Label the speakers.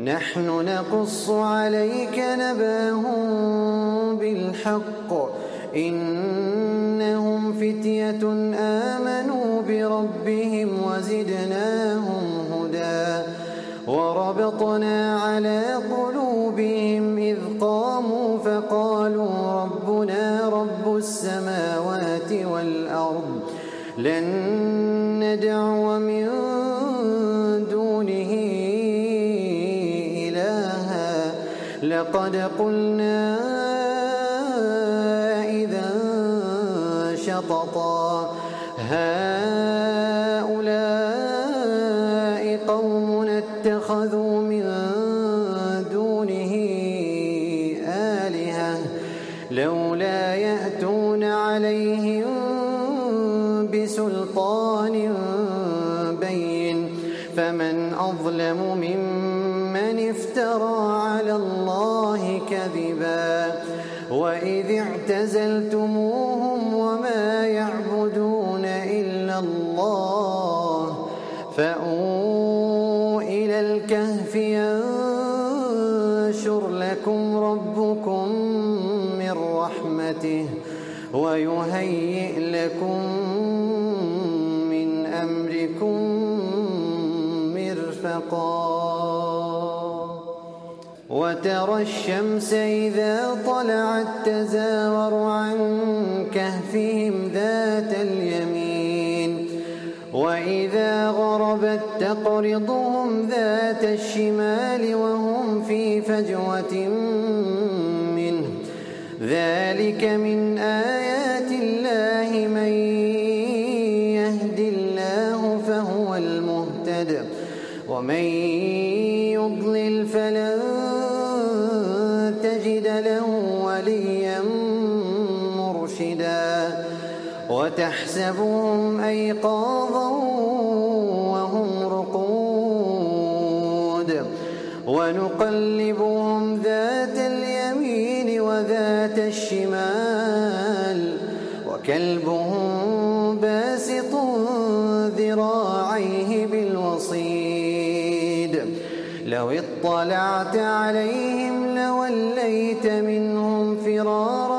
Speaker 1: نحن نقص عليك نبأهم بالحق إنهم فتية آمنوا بربهم وزدناهم هدى وربطنا على قلوبهم إذ قاموا فقالوا ربنا رب السماوات والأرض لن ندعو من دونه إلها لقد قلنا إذا شططا هؤلاء قومنا اتخذوا من دونه آلهة لولا يأتون عليهم بسلطان بين فمن أظلم ممن افترى على الله كذبا وإذ اعتزلتموهم وما يعبدون إلا الله فأووا إلى الكهف ينشر لكم ربكم من رحمته ويهيئ لكم من أمركم مرفقا وترى الشمس إذا طلعت تزاور عن كهفهم ذات اليمين وإذا غربت تقرضهم ذات الشمال وهم في فجوة منه ذلك من آيات الله من يهد الله فهو المهتد ومن يضلل فلن تجد له وليا مرشدا وتحسبهم أيقاظا وهم رقود ونقلبهم ذات اليمين وذات الشمال وكلبهم باسط ذراعيه بالوصيد لو اطلعت عليهم لوليت منهم فرارا